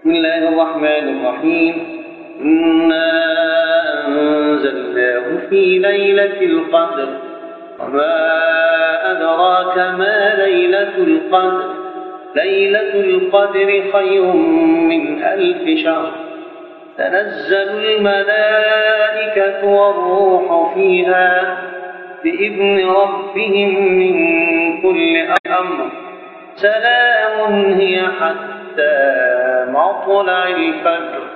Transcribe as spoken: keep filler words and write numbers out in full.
بسم الله الرحمن الرحيم. إنا أنزلناه في ليلة القدر وما أدراك ما ليلة القدر ليلة القدر خير من ألف شهر تنزل الملائكة والروح فيها بإذن ربهم من كل أمر سلام هي حتى مطلع الفجر.